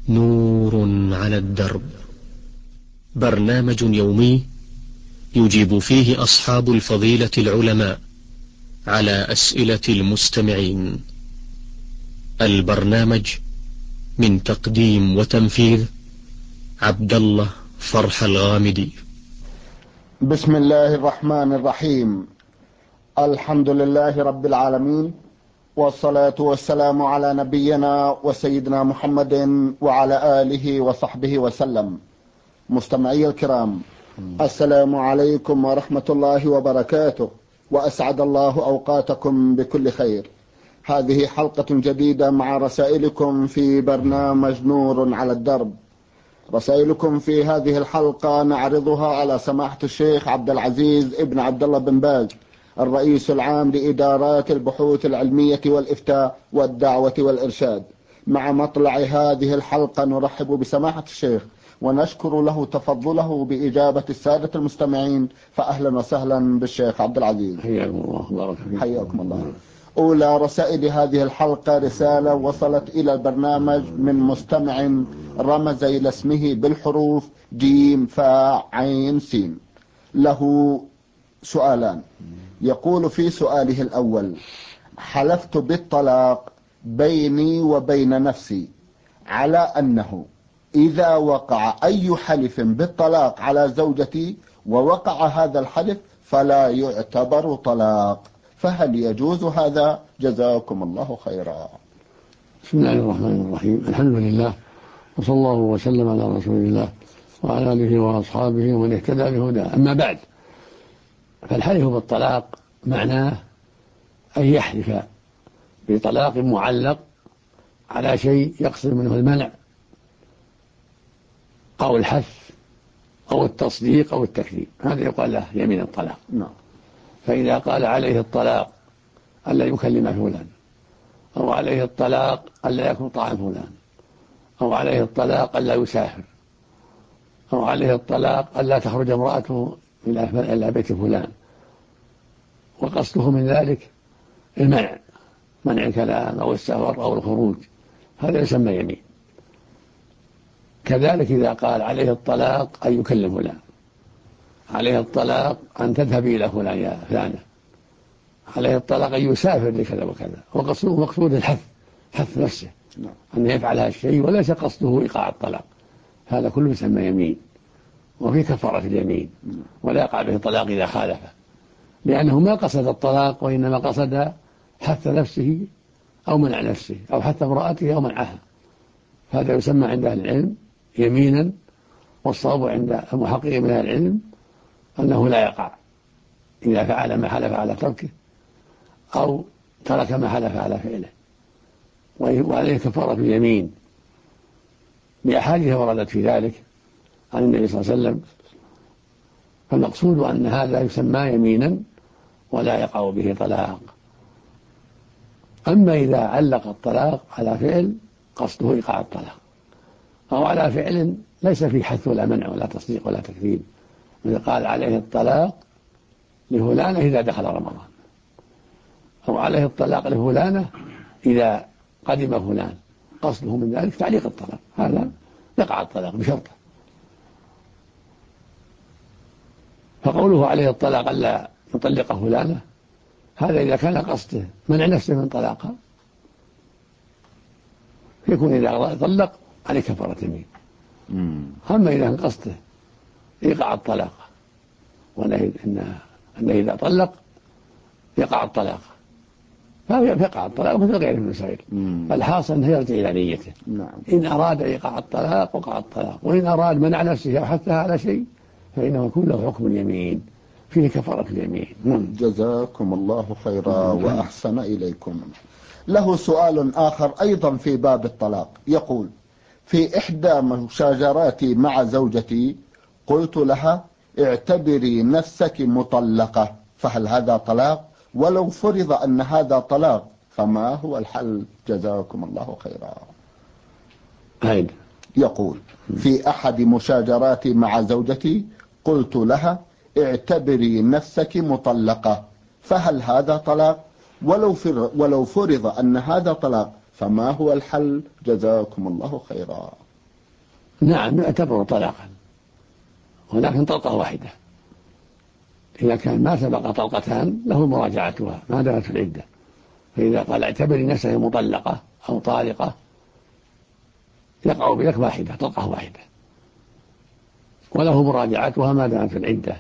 نور على الدرب، برنامج يومي يجيب فيه أصحاب الفضيلة العلماء على أسئلة المستمعين. البرنامج من تقديم وتنفيذ عبد الله فرح الغامدي. بسم الله الرحمن الرحيم. الحمد لله رب العالمين، والصلاة والسلام على نبينا وسيدنا محمد وعلى آله وصحبه وسلم. مستمعي الكرام، السلام عليكم ورحمة الله وبركاته، وأسعد الله أوقاتكم بكل خير. هذه حلقة جديدة مع رسائلكم في برنامج نور على الدرب. رسائلكم في هذه الحلقة نعرضها على سماحة الشيخ عبد العزيز ابن عبد الله بن باز، الرئيس العام لإدارات البحوث العلمية والإفتاء والدعوة والإرشاد. مع مطلع هذه الحلقة نرحب بسماحة الشيخ ونشكر له تفضله بإجابة السادة المستمعين، فأهلا وسهلا بالشيخ عبد العزيز. حياكم الله، بارك فيك. حياكم الله. أولى رسائل هذه الحلقة رسالة وصلت إلى البرنامج من مستمع رمز إلى اسمه بالحروف جيم فاء عين سين. له سؤالان. يقول في سؤاله الأول: حلفت بالطلاق بيني وبين نفسي على أنه إذا وقع أي حلف بالطلاق على زوجتي ووقع هذا الحلف فلا يعتبر طلاق، فهل يجوز هذا؟ جزاكم الله خيرا. بسم الله الرحمن الرحيم. الحمد لله، وصلى الله وسلم على رسول الله وعلى آله وأصحابه ومن اهتدى بهداه. أما بعد، فالحلف بالطلاق معناه أن يحلف بطلاق معلق على شيء يقصد منه المنع أو الحث أو التصديق أو التكذيب، هذا يقال له يمين الطلاق. فإذا قال عليه الطلاق ألا يكلم فلان، أو عليه الطلاق ألا يأكل طعام فلان، أو عليه الطلاق ألا يسافر، أو عليه الطلاق ألا تخرج امرأته إلى بيت فلان، وقصده من ذلك المنع، منع الكلام أو السفر أو الخروج، هذا يسمى يمين. كذلك إذا قال عليه الطلاق أن يكلم فلان، عليه الطلاق أن تذهب إلى فلان يا فلانة، عليه الطلاق أن يسافر لكذا وكذا، وقصده مقصود الحث، حث نفسه أن يفعل هذا الشيء وليس قصده إيقاع الطلاق، هذا كله يسمى يمين، وفي كفارة اليمين، ولا يقع به طلاق إذا خالفه، لأنه ما قصد الطلاق وإنما قصد حث نفسه أو منع نفسه أو حث امرأته أو منعها، هذا يسمى عند أهل العلم يمينا. والصواب عند المحققين من أهل العلم أنه لا يقع إذا فعل ما حلف على تركه أو ترك ما حلف على فعله، وعليه كفارة اليمين بأحاديث وردت في ذلك عن النبي صلى الله عليه وسلم. فالمقصود أن هذا يسمى يمينا ولا يقع به طلاق. أما إذا علق الطلاق على فعل قصده إيقاع الطلاق، أو على فعل ليس فيه حث ولا منع ولا تصديق ولا تكذيب، مثل قال عليه الطلاق لفلانة إذا دخل رمضان، أو عليه الطلاق لفلانة إذا قدم فلان، قصده من ذلك تعليق الطلاق، هذا يقع الطلاق بشرطه. فقوله عليه الطلاق ألا يطلق فلانة، هذا إذا كان قصده منع نفسه من طلاقها يكون إذا طلق عليه كفارة يمين. أما إذا كان قصده يقع الطلاق وأنه إذا طلق يقع الطلاق، فيقع الطلاق مثل غيره من المسائل. فالحاصل أنه يرجع إلى نيته. إن أراد إيقاع الطلاق وقع الطلاق، وإن أراد منع نفسه أو حثها على شيء فإنه يكون له حكم اليمين، فيه كفارة اليمين. جزاكم الله خيرا وأحسن إليكم. له سؤال آخر أيضا في باب الطلاق، يقول: في إحدى مشاجراتي مع زوجتي قلت لها اعتبري نفسك مطلقة، فهل هذا طلاق؟ ولو فرض أن هذا طلاق فما هو الحل؟ جزاكم الله خيرا. يقول: في أحد مشاجراتي مع زوجتي قلت لها اعتبري نفسك مطلقة، فهل هذا طلاق؟ ولو فرض أن هذا طلاق فما هو الحل؟ جزاكم الله خيرا. نعم يعتبر طلاقا، ولكن طلقة واحدة. إذا كان ما سبق طلقتان له مراجعتها ما دامت في العدة. فإذا قال اعتبري نفسك مطلقة أو طالقة يقع بلك واحدة، طلقة واحدة، وله مراجعتها ما دامت في العدة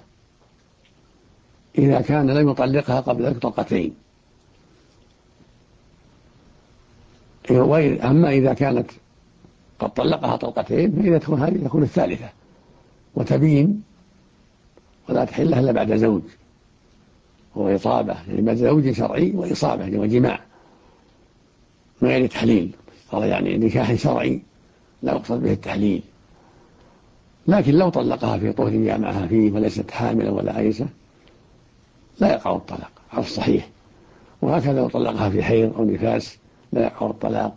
إذا كان لم يطلقها قبل ذلك طلقتين. أما إذا كانت قد طلقها طلقتين فإذا تكون هذه تكون الثالثة وتبين، ولا تحل إلا بعد زوج وإصابة، يعني بعد زوج شرعي وإصابة يعني وجماع من غير تحليل. يعني نكاح شرعي لا يقصد به التحليل. لكن لو طلقها في طهر جامعها فيه وليست حاملا ولا عيسة لا يقع الطلاق على الصحيح. وهكذا لو طلقها في حيض أو نفاس لا يقع الطلاق،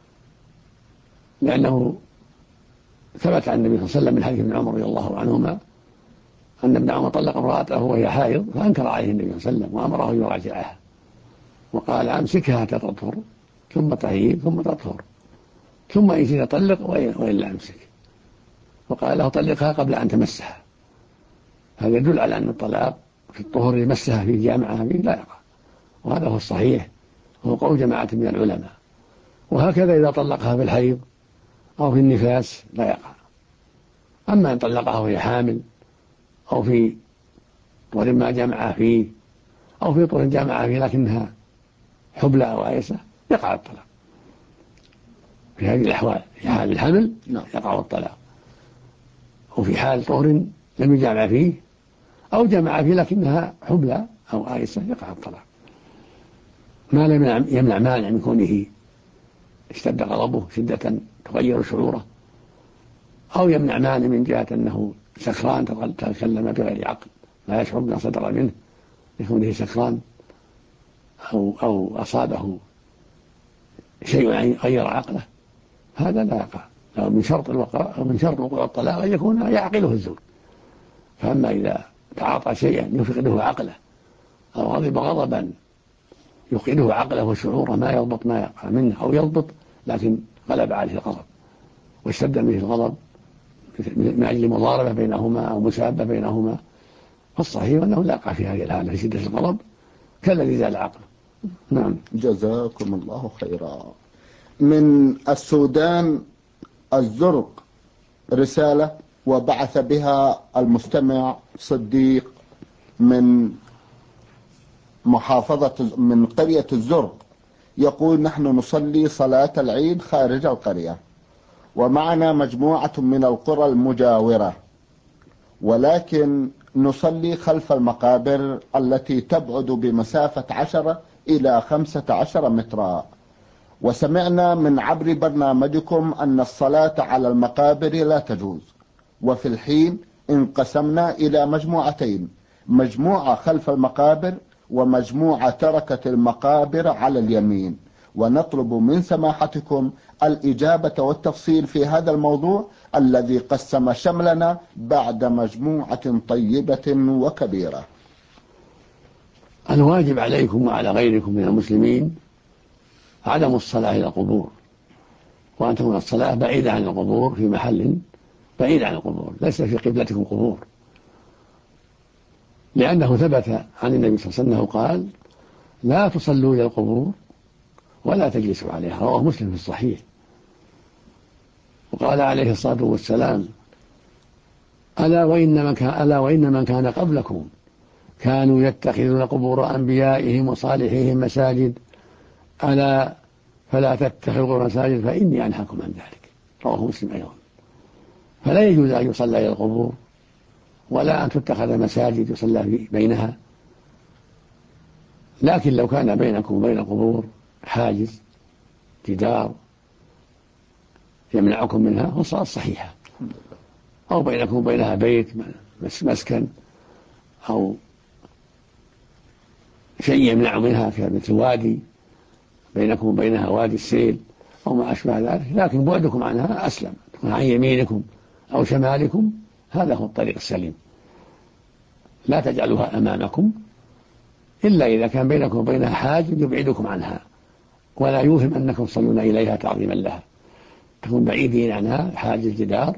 لأنه ثبت عن النبي صلى الله عليه وسلم من حديث ابن عمر رضي الله عنهما أن ابن عمر طلق امرأته وهي حائض فأنكر عليه النبي صلى الله عليه وسلم وأمره يراجعها وقال أمسكها حتى تطهر ثم تحيض ثم تطهر ثم إن شئت طلق وإلا أمسك، وقال له طلقها قبل أن تمسها. هذا يدل على أن الطلاق في الطهر يمسها في جامعها فيه لا يقع، وهذا هو الصحيح وهو قول جماعة من العلماء. وهكذا إذا طلقها في الحيض أو في النفاس لا يقع. أما إن طلقها وهي حامل أو في طهر ما جمع فيه أو في طهر جامعها فيه لكنها حبلى أو عيسة يقع الطلاق. في هذه الأحوال في حال الحمل يقع الطلاق، وفي حال طهر لم يجمع فيه أو جمع فيه لكنها حبلى أو عيسة يقع الطلاق، ما لم يمنع مانع من كونه اشتد غضبه شدة تغير شعوره، أو يمنع مانع من جهة أنه سكران تكلم بغير عقل لا يشعر بما صدر منه لكونه سكران أو أصابه شيء غير عقله، هذا لا يقع. من شرط وقوع الطلاق أن يكون يعقله الزوج. فأما إذا تعاطى شيئا يفقده عقله أو غضب غضبا يفقده عقله وشعوره ما يضبط ما يقع منه، أو يضبط لكن غلب عليه الغضب واشتد به الغضب من أجل مضاربة بينهما أو مسابة بينهما، فالصحيح أنه لا يقع في هذه الحالة في شدة الغضب كالذي زال عقله. نعم. جزاكم الله خيرا. من السودان الزرق رسالة وبعث بها المستمع صديق من من قرية الزرق، يقول: نحن نصلي صلاة العيد خارج القرية ومعنا مجموعة من القرى المجاورة، ولكن نصلي خلف المقابر التي تبعد بمسافة 10 إلى 15 مترا، وسمعنا من عبر برنامجكم أن الصلاة على المقابر لا تجوز، وفي الحين انقسمنا إلى مجموعتين: مجموعة خلف المقابر ومجموعة تركت المقابر على اليمين، ونطلب من سماحتكم الإجابة والتفصيل في هذا الموضوع الذي قسم شملنا بعد مجموعة طيبة وكبيرة. الواجب عليكم وعلى غيركم من المسلمين عدم الصلاة إلى القبور، وأن تكون الصلاة بعيدة عن القبور في محل بعيد عن القبور، ليس في قبلتكم قبور، لأنه ثبت عن النبي صلى الله عليه وسلم قال: لا تصلوا إلى القبور ولا تجلسوا عليها، رواه مسلم في الصحيح. وقال عليه الصلاة والسلام: ألا وإن من كان قبلكم كانوا يتخذون قبور أنبيائهم وصالحيهم مساجد، ألا فلا تتخذوا مساجد فإني أنهاكم عن ذلك، رواه مسلم أيضا. فلا يجوز أن يصلى إلى القبور ولا أن تتخذ مساجد يصلى بينها، لكن لو كان بينكم وبين القبور حاجز جدار يمنعكم منها فالصلاة صحيحة، أو بينكم وبينها بيت مسكن أو شيء يمنع منها كمثل وادي بينكم وبينها وادي السيل أو ما أشبه ذلك، لكن بعدكم عنها أسلم، تكون عن يمينكم أو شمالكم، هذا هو الطريق السليم. لا تجعلوها أمامكم إلا إذا كان بينكم وبينها حاجز يبعدكم عنها، ولا يوهم أنكم تصلون إليها تعظيما لها، تكون بعيدين عنها حاجز جدار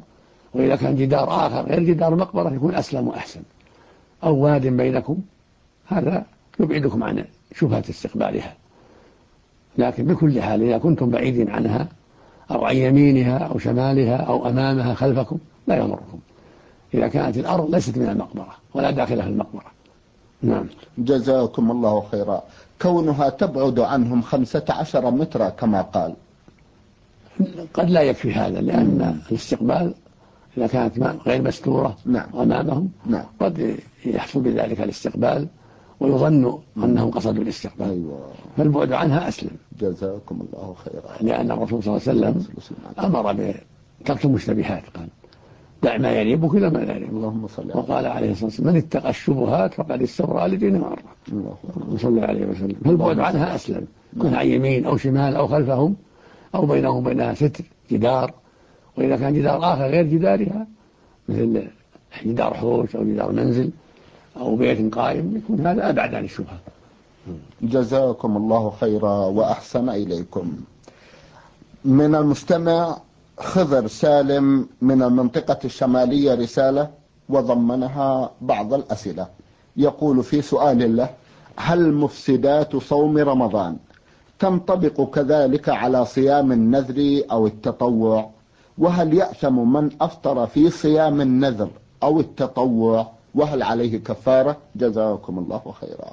وإذا كان جدار آخر غير جدار المقبرة يكون أسلم وأحسن، أو واد بينكم، هذا يبعدكم عن شبهة استقبالها. لكن بكل حال إذا كنتم بعيدين عنها أو عن يمينها أو شمالها أو أمامها خلفكم لا يضركم، إذا كانت الأرض ليست من المقبرة ولا داخلة في المقبرة. نعم. جزاكم الله خيرا. كونها تبعد عنهم 15 مترا كما قال، قد لا يكفي هذا، لأن الاستقبال إذا كانت غير مستورة أمامهم قد يحصل بذلك الاستقبال ويظن أنهم قصدوا الاستقبال. فالبعد عنها أسلم. جزاكم الله خيرا. لأن الرسول صلى الله عليه وسلم أمر بترك المشتبهات، قال دع ما يريبك إلى ما لا يريبك، وقال عليه الصلاة والسلام من اتقى الشبهات فقد استبرأ لدينه وعرضه، صلى الله عليه وسلم. فالبعد عنها أسلم، كن عن يمين أو شمال أو خلفهم أو بينهم وبينها ستر جدار، وإذا كان جدار آخر غير جدارها مثل جدار حوش أو جدار منزل أو بيت قائم يكون هذا أبعد عن الشبهة. جزاكم الله خيرا وأحسن إليكم. من المستمع خضر سالم من المنطقة الشمالية رسالة وضمنها بعض الأسئلة. يقول في سؤال له: هل مفسدات صوم رمضان تنطبق كذلك على صيام النذر أو التطوع؟ وهل يأثم من أفطر في صيام النذر أو التطوع؟ وهل عليه كفارة؟ جزاكم الله خيرا.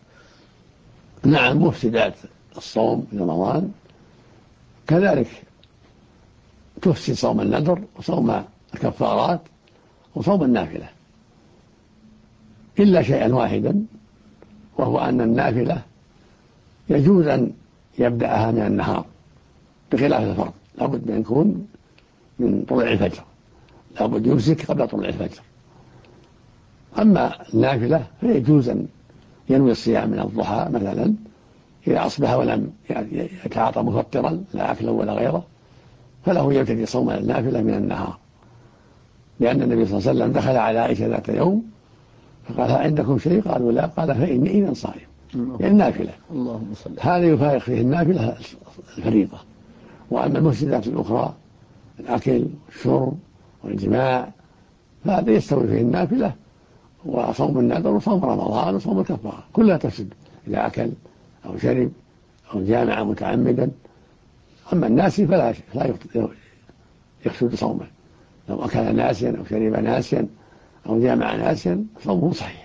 نعم، مفسدات الصوم في رمضان كذلك تفسد صوم النذر وصوم الكفارات وصوم النافلة، إلا شيئا واحدا، وهو أن النافلة يجوز أن يبدأها من النهار بخلاف الفرض، لابد أن يكون من طلوع الفجر، لابد يمسك قبل طلوع الفجر. أما النافلة فيجوز أن ينوي الصيام من الضحى مثلا إذا أصبح ولم يتعاطى مفطرا لا أكلا ولا غيره، فله يبتدي صوم النافلة من النهار، لأن النبي صلى الله عليه وسلم دخل على عائشة ذات يوم فقال: هل عندكم شيء؟ قالوا لا. قال: فإني إذا صائم، يعني النافلة. هذا يفارق فيه النافلة الفريضة. وأما المفسدات الأخرى الأكل والشرب والجماع فهذا يستوي فيه النافلة وصوم النذر وصوم رمضان وصوم الكفارة، كلها تفسد إذا أكل أو شرب أو جامع متعمدا. أما الناسي فلا يفسد صومه، لو أكل ناسيا أو شرب ناسيا أو جامع ناسيا صومه صحيح،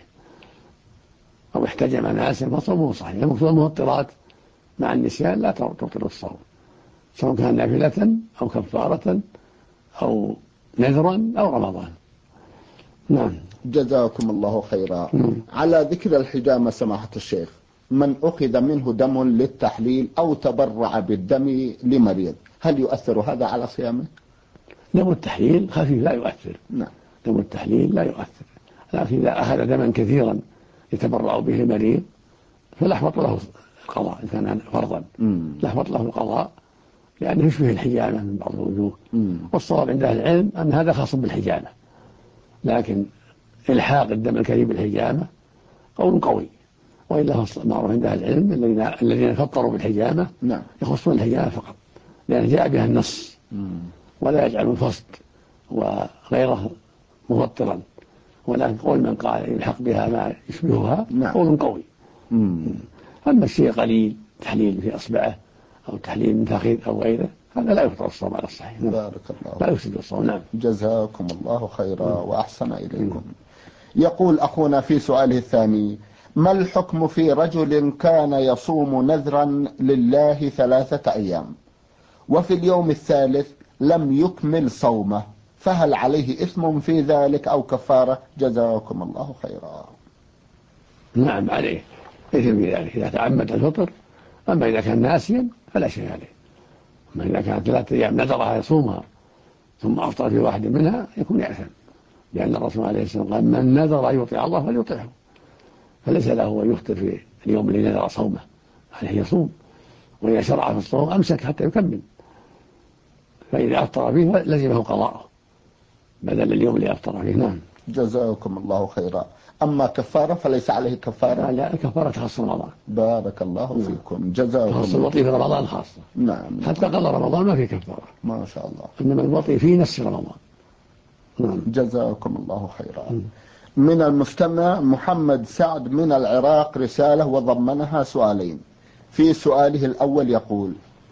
أو احتجم ناسيا فصومه صحيح. المقصود المفطرات مع النسيان لا تبطل الصوم، سواء كان نافلة أو كفارة أو نذرا أو رمضان. نعم. جزاكم الله خيرا. على ذكر الحجامة سماحة الشيخ، من أخذ منه دم للتحليل أو تبرع بالدم لمريض، هل يؤثر هذا على صيامه؟ دم التحليل خفيف لا يؤثر. نعم. دم التحليل لا يؤثر، لكن إذا أخذ دما كثيرا يتبرع به المريض فلا يحبط له القضاء إن كان فرضا، لا يحبط له القضاء لأنه يشبه الحجامة من بعض الوجوه. والصواب عند أهل العلم أن هذا خاص بالحجامة، لكن إلحاق الدم الكريم بالحجامة قول قوي، وإلا معروف عند أهل العلم الذين فطروا بالحجامة يخصون الحجامة فقط، لأن جاء بها النص، ولا يجعل الفصد وغيره مفطرا، ولكن قول من قال يلحق بها ما يشبهها قول قوي. أما الشيء قليل تحليل في أصبعه أو تحليل من فخذ أو غيره هذا لا يفطر الصوم على الصحيح. بارك الله. لا يفسد الصوم. نعم. جزاكم الله خيرا وأحسن إليكم. يقول أخونا في سؤاله الثاني: ما الحكم في رجل كان يصوم نذرا لله 3 أيام وفي اليوم الثالث لم يكمل صومه، فهل عليه إثم في ذلك أو كفارة؟ جزاكم الله خيرا. نعم، عليه إثم في ذلك إذا تعمد الفطر، أما إذا كان ناسيا فلا شيء عليه. أما إذا كانت 3 أيام نذرها يصومها ثم أفطر في واحد منها يكون يأثم، لأن الرسول عليه الصلاة والسلام قال: من نذر أن يطيع الله فليطيعه، فليس له أن يفطر في اليوم الذي نذر صومه، عليه يصوم، وإذا شرع في الصوم أمسك حتى يكمل، فإذا أفطر فيه لزمه قضاءه بدل اليوم اللي أفطر فيه. نعم. جزاكم الله خيرا. أما كفارة فليس عليه كفارة؟ لا، الكفارة تخص رمضان. بارك الله فيكم. جزاكم. تخص الوطي في رمضان خاصة. نعم. حتى قضى رمضان ما في كفارة. ما شاء الله. إنما الوطي في نفس رمضان. جزاكم الله خيرا. من المستمع محمد سعد من العراق رسالة وضمنها سؤالين. في سؤاله الأول يقول: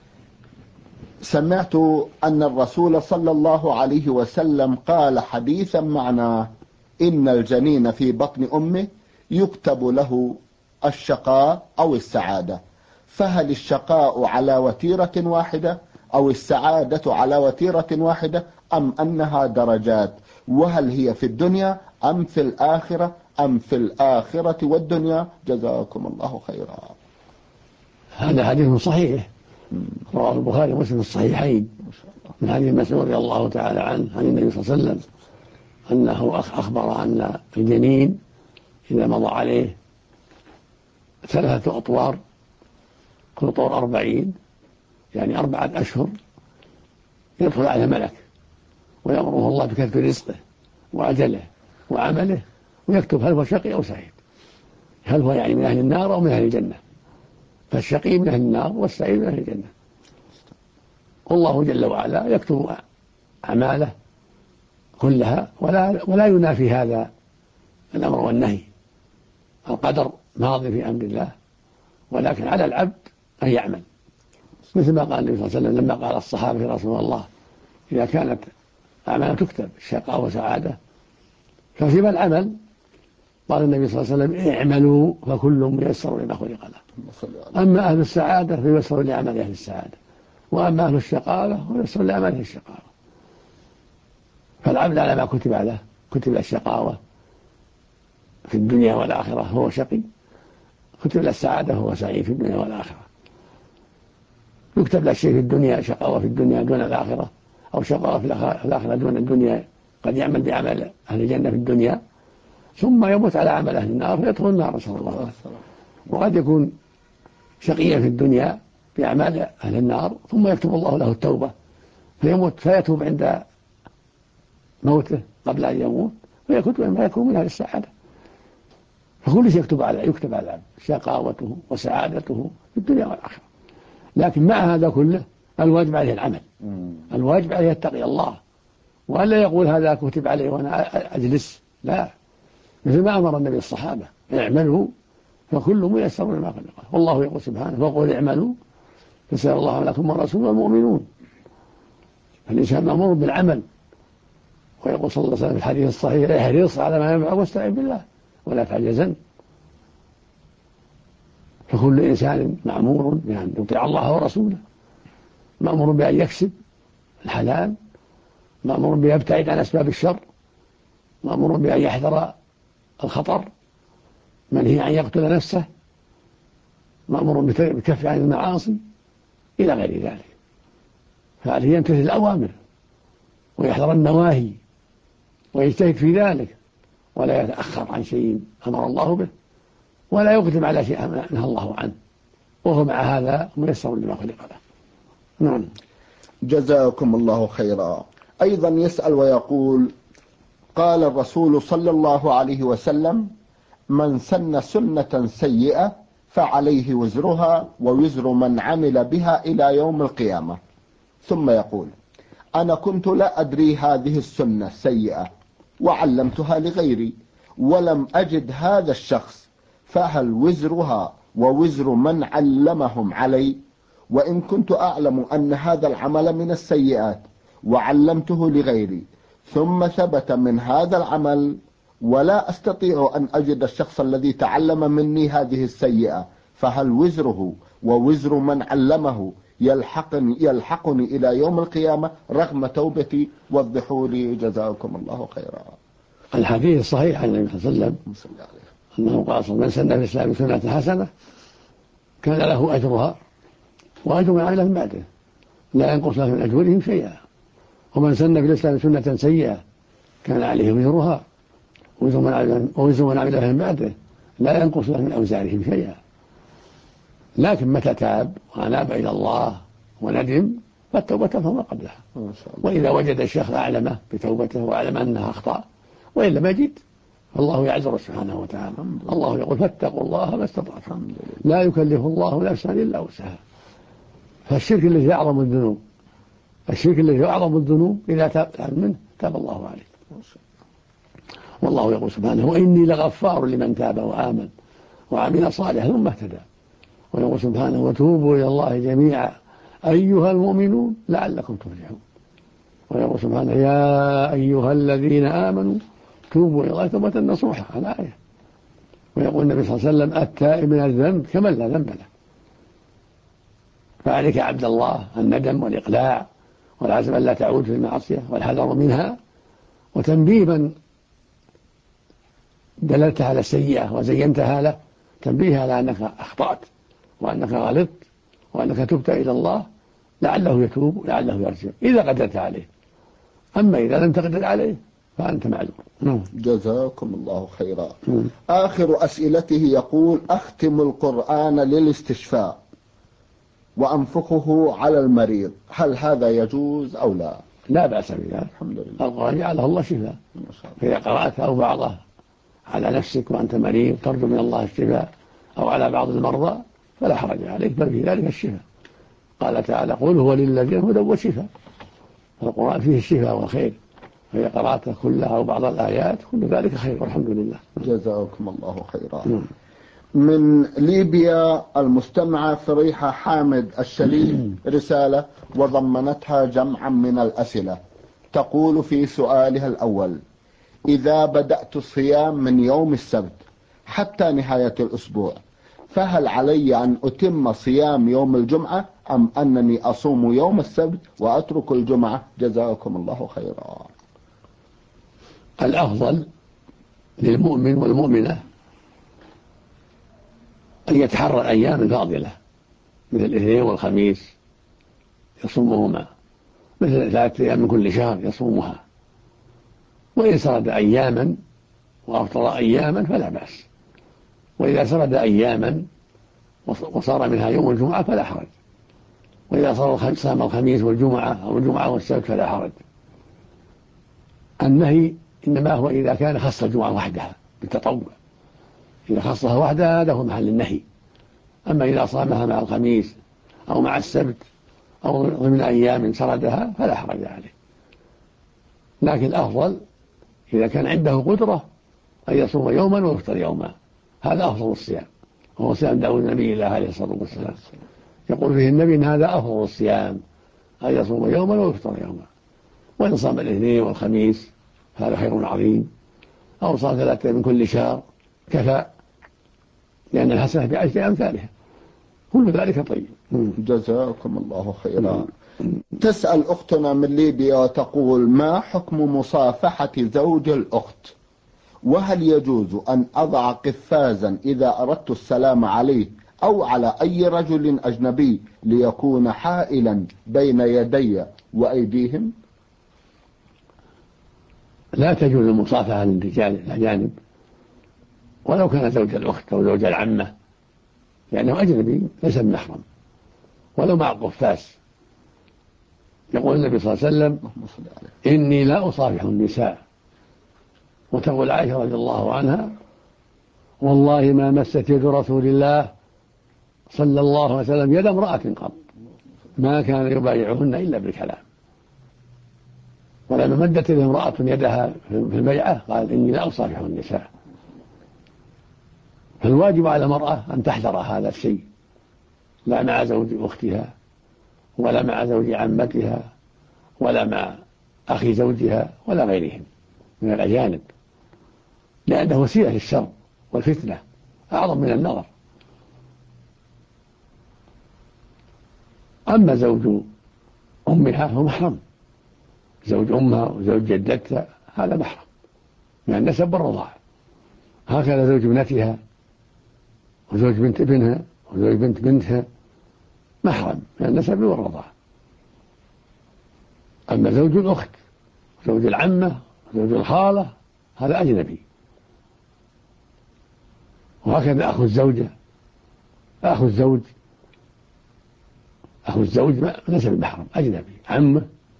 سمعت أن الرسول صلى الله عليه وسلم قال حديثا معناه: إن الجنين في بطن أمه يكتب له الشقاء أو السعادة، فهل الشقاء على وتيرة واحدة أو السعادة على وتيرة واحدة أم أنها درجات؟ وهل هي في الدنيا أم في الآخرة أم في الآخرة والدنيا؟ جزاكم الله خيرا. هذا حديث صحيح رواه البخاري ومسلم في الصحيحين من حديث مسعود رضي الله تعالى عنه عن النبي صلى الله عليه وسلم أنه أخبر أن الجنين إذا مضى عليه 3 أطوار، كل طور 40 يعني 4 أشهر، يدخل على ملك ويأمره الله بكتب رزقه وأجله وعمله ويكتب هل هو شقي أو سعيد، هل هو يعني من أهل النار أو من أهل الجنة. فالشقي من أهل النار والسعيد من أهل الجنة. والله جل وعلا يكتب أعماله كلها ولا ينافي هذا الأمر والنهي. القدر ماضي في أمر الله، ولكن على العبد أن يعمل، مثل ما قال النبي صلى الله عليه وسلم لما قال الصحابة يا رسول الله إذا كانت أعمال تكتب شقاء وسعادة ففيما العمل؟ قال النبي صلى الله عليه وسلم اعملوا فكل ميسر لما خلق له، أما أهل السعادة فييسر لعمل أهل السعادة، وأما أهل الشقاوة فييسر لعمل الشقاوة. فالعبد على ما كتب له، كتب الشقاوة في الدنيا والآخرة هو شقي، كتب له السعادة هو سعيد في الدنيا والآخرة. يكتب له شيء في الدنيا شقاوة في الدنيا دون الآخرة، أو شقاوة في الآخرة دون الدنيا، قد يعمل بعمل أهل الجنة في الدنيا ثم يموت على عمل أهل النار فيدخل النار نسأل الله العافية. وقد يكون شقيا في الدنيا بأعمال أهل النار ثم يكتب الله له التوبة فيموت فيتوب عند موته قبل أن يموت فيكتب ما يكون من أهل السعادة. فكل شيء يكتب على العبد شقاوته وسعادته في الدنيا والآخرة. لكن مع هذا كله الواجب عليه العمل، الواجب عليه يتقي الله، وألا يقول هذا كتب عليه وأنا أجلس، لا، مثل ما أمر النبي الصحابة اعملوا فكل ميسر لما خلق له. والله يقول سبحانه وقل اعملوا فسيرى الله لكم والرسول والمؤمنون. فالإنسان مأمور بالعمل، ويقول صلى الله عليه وسلم في الحديث الصحيح احرص على ما ينفعك واستعن بالله ولا تعجزن. فكل إنسان مأمور بأن يطيع الله ورسوله، مأمور بأن يكسب الحلال، مأمور بأن يبتعد عن أسباب الشر، مأمور بأن يحذر الخطر، منهي عن يقتل نفسه، مأمور بالكف عن المعاصي إلى غير ذلك. فعليه يمتثل الأوامر ويحذر النواهي ويجتهد في ذلك، ولا يتأخر عن شيء أمر الله به، ولا يقدم على شيء نهى الله عنه، وهو مع هذا ميسر لما خلق له. نعم. جزاكم الله خيرا. أيضا يسأل ويقول: قال الرسول صلى الله عليه وسلم: من سن سنة سيئة فعليه وزرها ووزر من عمل بها إلى يوم القيامة. ثم يقول: أنا كنت لا أدري هذه السنة سيئة وعلمتها لغيري ولم أجد هذا الشخص، فهل وزرها ووزر من علمهم علي؟ وإن كنت أعلم أن هذا العمل من السيئات وعلمته لغيري ثم ثبت من هذا العمل ولا أستطيع أن أجد الشخص الذي تعلم مني هذه السيئة، فهل وزره ووزر من علمه يلحقني إلى يوم القيامة رغم توبتي؟ وضحوا لي جزاكم الله خيرا. الحديث الصحيح عن النبي صلى الله عليه وسلم أنه قال: من سن في الإسلام سنة حسنة كان له أجرها وأجر من عمل من بعده لا ينقص له من أجورهم شيئا، ومن سن في الإسلام سنة سيئة كان عليه وزرها ووزر من عمل من بعده لا ينقص له من أوزارهم شيئا. لكن متى تاب وأناب إلى الله وندم فالتوبة فما قبلها، وإذا وجد الشيخ أعلمه بتوبته وأعلم أنها أخطأ وإلا ما جد فالله يعذر سبحانه وتعالى. الله يقول: فاتقوا الله ما استطعتم لا يكلف الله نفسا إلا وسعها. فالشرك الذي أعظم الذنوب، الشرك الذي أعظم الذنوب إذا تاب منه تاب الله عليه. والله يقول سبحانه وإني لغفار لمن تاب وآمن وعمل صالحا ثم اهتدى. ويقول سبحانه وتوبوا إلى الله جميعا أيها المؤمنون لعلكم تفلحون. ويقول سبحانه يا أيها الذين آمنوا توبوا إلى الله توبة نصوحا الآية. ويقول النبي صلى الله عليه وسلم التائب من الذنب كمن لا ذنب له. فعليك يا عبد الله الندم والإقلاع والعزم أن لا تعود في المعصية والحذر منها، وتنبيه من دللت على السيئة وزينتها له، تنبيه على أنك أخطأت وأنك غلطت وأنك تبت إلى الله لعله يتوب لعله يرجع إذا قدرت عليه. أما إذا لم تقدر عليه فأنت معذور. جزاكم الله خيرا. آخر أسئلته يقول أختم القرآن للاستشفاء وأنفخه على المريض، هل هذا يجوز أو لا؟ لا بأس بذلك، الحمد لله. القرآن جعله الله شفاء، فإذا قرأت أو بعضه على نفسك وأنت مريض ترجو من الله الشفاء أو على بعض المرضى فلا حرج عليك، بل في ذلك الشفاء. قال تعالى قل هو للذين هدى وشفاء، فالقرآن فيه الشفاء والخير، فإذا قرأت كلها أو بعض الآيات كل ذلك خير والحمد لله. جزاكم الله خيرا. من ليبيا المستمعة فريحة حامد الشريف رسالة وضمنتها جمعا من الأسئلة. تقول في سؤالها الأول: إذا بدأت الصيام من يوم السبت حتى نهاية الأسبوع فهل علي أن أتم صيام يوم الجمعة أم أنني أصوم يوم السبت وأترك الجمعة؟ جزاكم الله خيرا. الأفضل للمؤمن والمؤمنة أن يتحرى الأيام الفاضلة مثل الاثنين والخميس يصومهما، مثل 3 أيام من كل شهر يصومها، وإن سرد أياما وأفطر أياما فلا بأس، وإذا سرد أياما وصار منها يوم الجمعة فلا حرج، وإذا صام الخميس والجمعة أو الجمعة والسبت فلا حرج. النهي إنما هو إذا كان خص الجمعة وحدها بالتطوع، إذا خصها وحدها هذا هو محل النهي. أما إذا صامها مع الخميس أو مع السبت أو ضمن أيام سردها فلا حرج عليه. لكن الأفضل إذا كان عنده قدرة أن يصوم يوما ويفطر يوما، هذا أفضل الصيام، وهو صيام داود النبي الله عليه الصلاة والسلام. يقول فيه النبي إن هذا أفضل الصيام أن يصوم يوما ويفطر يوما. وإن صام الاثنين والخميس هذا خير عظيم، أو صام 3 من كل شهر كفى، لأن الحسنة بعشر أمثالها، كل ذلك طيب. جزاكم الله خيرا. تسأل أختنا من ليبيا وتقول: ما حكم مصافحة زوج الأخت؟ وهل يجوز أن أضع قفازا إذا أردت السلام عليه أو على أي رجل أجنبي ليكون حائلا بين يدي وأيديهم؟ لا تجوز المصافحة للرجال الأجانب ولو كان زوج الأخت أو زوج العمة، لأنه أجنبي ليس بمحرم، ولو مع قفاز. يقول النبي صلى الله عليه وسلم: إني لا أصافح النساء. وتقول عائشة رضي الله عنها: والله ما مست يد رسول الله صلى الله عليه وسلم يد امرأة قط، ما كان يبايعهن إلا بالكلام. ولما مدت امرأة يدها في البيعة قال: إني لا أصافح النساء. فالواجب على المرأة أن تحذر هذا الشيء، لا مع زوج أختها ولا مع زوج عمتها ولا مع أخي زوجها ولا غيرهم من الأجانب، لأنه وسيلة للشر والفتنة أعظم من النظر. أما زوج أمها هو محرم، زوج أمها وزوج جدتها هذا محرم من النسب والرضاعة. هكذا زوج ابنتها وزوج بنت ابنها وزوج بنت بنتها محرم من النسب والرضاعة. أما زوج الأخت زوج العمة زوج الخالة هذا أجنبي. وهكذا أخو الزوجة أخو الزوج نسب المحرم أجنبي، عمه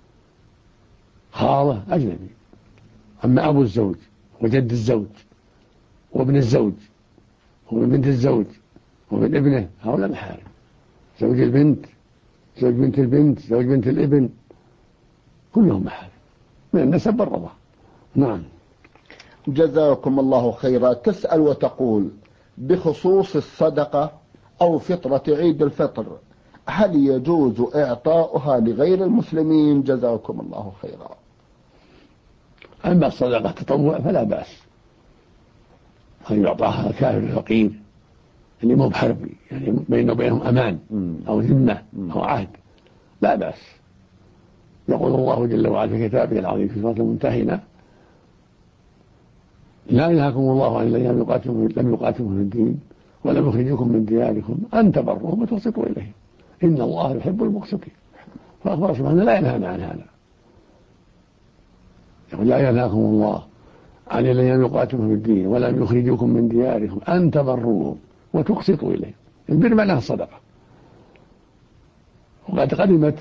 خالة أجنبي. أما أبو الزوج وجد الزوج وابن الزوج وابن بنت الزوج وابن ابنه هؤلاء محارم. زوج البنت زوج بنت البنت زوج بنت الابن كلهم محارم من النسب والرضاعة. نعم. جزاكم الله خيرا. تسأل وتقول بخصوص الصدقة أو فطرة عيد الفطر، هل يجوز إعطاؤها لغير المسلمين؟ جزاكم الله خيرا. أما الصدقة تطوع فلا بأس أن يعطاها الكافر الفقير اللي مو بحربي، يعني بينه وبينهم أمان أو ذمة أو عهد، لا بأس. يقول الله جل وعلا في كتابه العظيم في سورة الممتحنة: لا ينهاكم الله عن الذين لم يقاتلكم في الدين ولم يخرجوكم من دياركم أن تبروهم وتقسطوا إليهم إن الله يحب المقسطين. فأخبر سبحانه لا ينهانا عن هذا، يقول: لا ينهاكم الله عن الذين لم يقاتلكم في الدين ولم يخرجوكم من دياركم أن تبروهم وتقسطوا إليهم. البر معناها الصدقة. وقد قدمت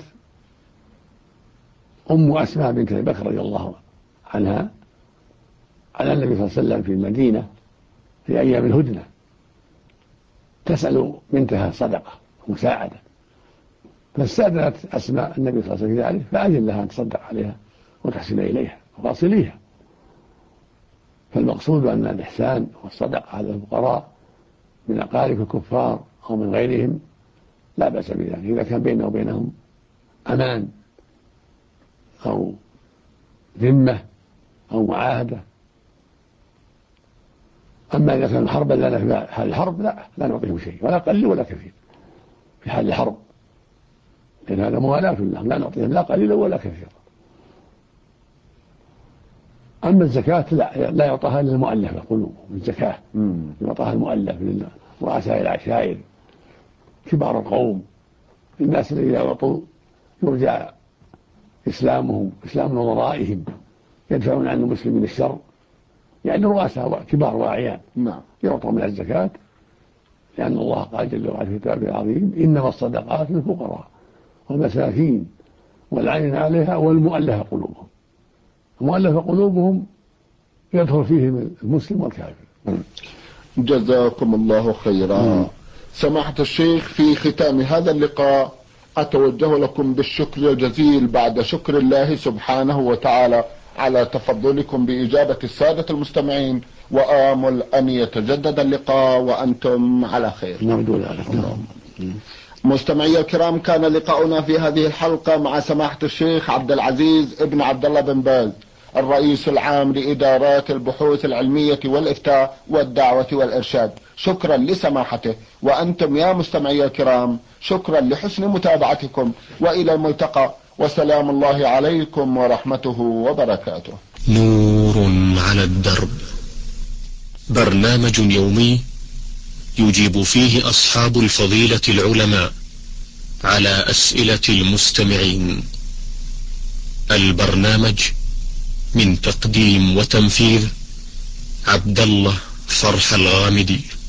أم أسماء بنت أبي بكر رضي الله عنها على النبي صلى الله عليه وسلم في المدينة في أيام الهدنة تسأل بنتها صدقة مساعدة، فاستأذنت أسماء النبي صلى الله عليه وسلم في ذلك، فأذن لها أن تصدق عليها وتحسن إليها وواصليها. فالمقصود أن الإحسان والصدقة على الفقراء من أقارب الكفار أو من غيرهم لا بأس بذلك إذا كان بينه وبينهم أمان أو ذمة أو معاهدة. أما إذا كان حربا لنا في حال الحرب لا نعطيهم شيء ولا قليل ولا كثير في حال الحرب، لأن هذا موالاة لهم، لا نعطيهم لا قليلا ولا كثيرا. أما الزكاة لا يعطاها إلا المؤلف قلوبهم، الزكاة يعطاها المؤلف لرؤساء العشائر كبار القوم، الناس الذين يعطوا يرجع إسلامهم إسلام نظرائهم يدفعون عن المسلمين الشر، يعني رؤساء كبار واعيان يعطوا من الزكاة، لأن الله قال جل وعلا في كتابه العظيم: إنما الصدقات للفقراء والمساكين والعين عليها والمؤلفة قلوبهم. المؤلفة قلوبهم يدخل فيهم المسلم والكافر. جزاكم الله خيرا. سماحة الشيخ، في ختام هذا اللقاء أتوجه لكم بالشكر الجزيل بعد شكر الله سبحانه وتعالى على تفضلكم بإجابة السادة المستمعين، وآمل أن يتجدد اللقاء وأنتم على خير. مستمعي الكرام، كان لقاؤنا في هذه الحلقة مع سماحة الشيخ عبد العزيز ابن عبد الله بن باز، الرئيس العام لإدارات البحوث العلمية والإفتاء والدعوة والإرشاد. شكرا لسماحته، وأنتم يا مستمعي الكرام شكرا لحسن متابعتكم، وإلى الملتقى، وسلام الله عليكم ورحمته وبركاته. نور على الدرب، برنامج يومي يجيب فيه أصحاب الفضيلة العلماء على أسئلة المستمعين. البرنامج من تقديم وتنفيذ عبد الله فرح الغامدي.